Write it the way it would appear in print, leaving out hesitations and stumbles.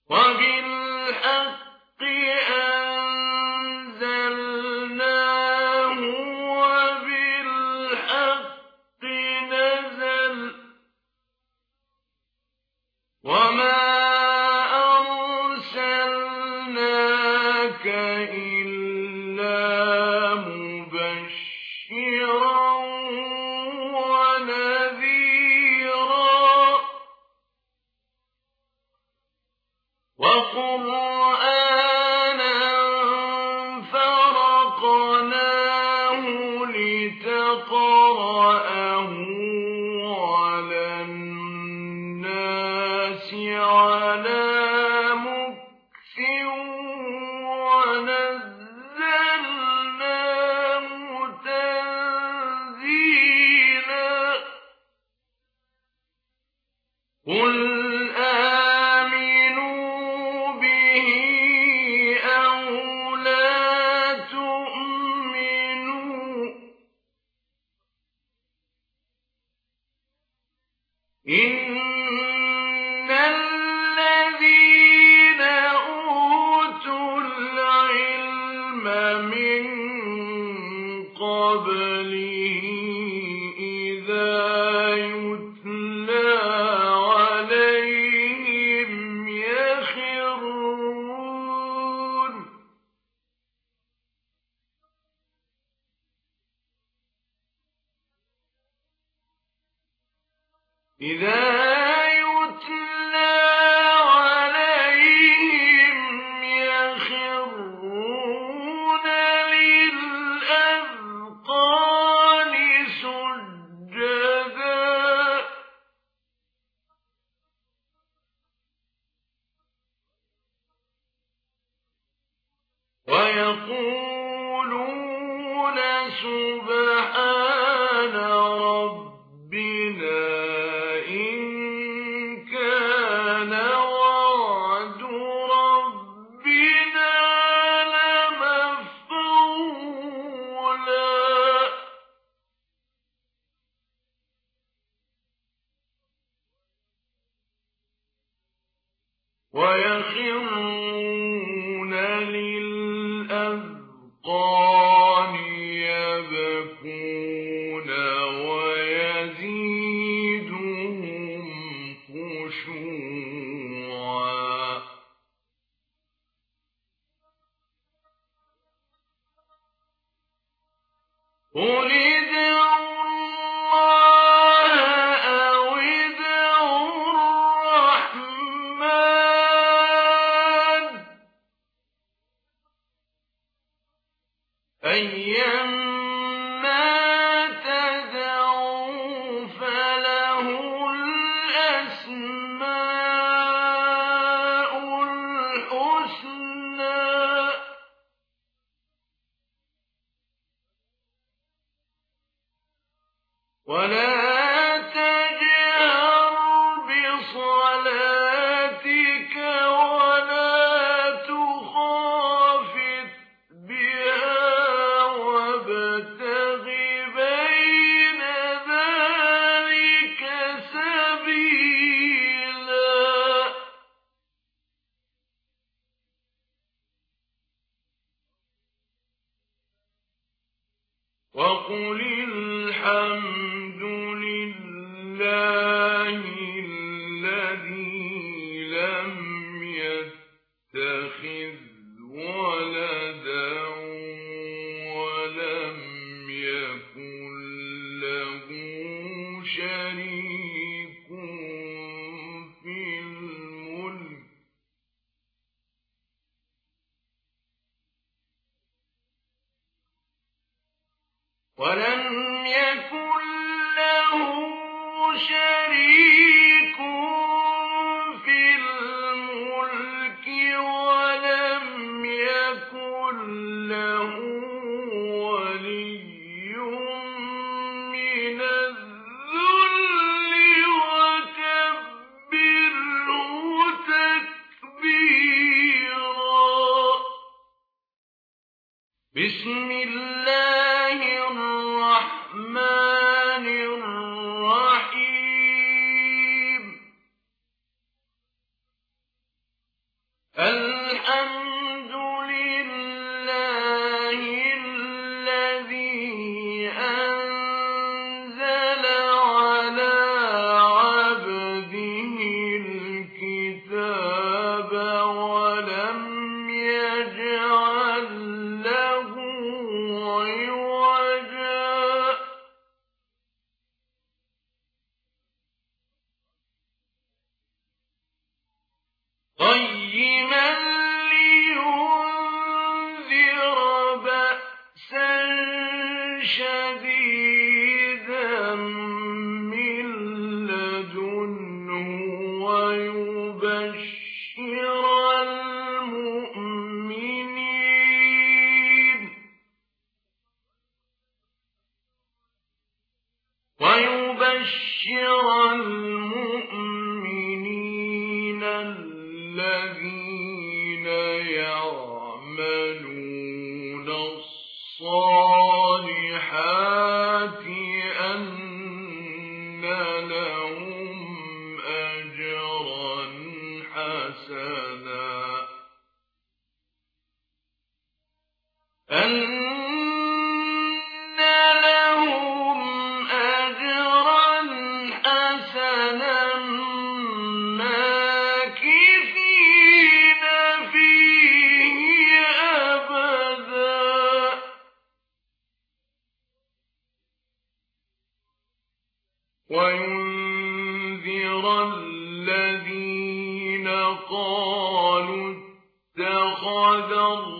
وبالحق أنزلناه وبالحق نزل وما أرسلناك إلا مبشرا ونذيرا وقرآنا فرقناه لتقرأه على الناس على مكث ونزلناه تنزيلا قل آمنوا به أو لا تؤمنوا إن الذين أوتوا العلم من قبله إذا يتلى عليهم يخرون للأذقان سجدا ويقولون سبحان ربنا إن كان وعد ربنا لمفعولا ويخرون للأذقان يبكون ويزيدهم خشوعا قل ادعوا الله أو ادعوا الرحمن أيما تدعوا فله الأسماء الحسنى ولا تجهر بصلاتك ولا تخافت بها وابتغ بين ذلك سبيلا وقل الحمد لله الذي لم يتخذ ولدا ولم يكن له شريك في الملك ولم يكن له شريك في الملك ولم يكن له ولي من الذل وكبره تكبيرا بسم الله الرحمن الرحيم الحمد لله الذي أنزل على عبده الكتاب ولم يجعل له عوجا قيما لينذر بأسا شديدا من لدنه ويبشر المؤمنين الذين يعملون الصالحات أن لهم أجرا حسنا ماكثين فيه أبدا وينذر الذين قالوا اتخذ الله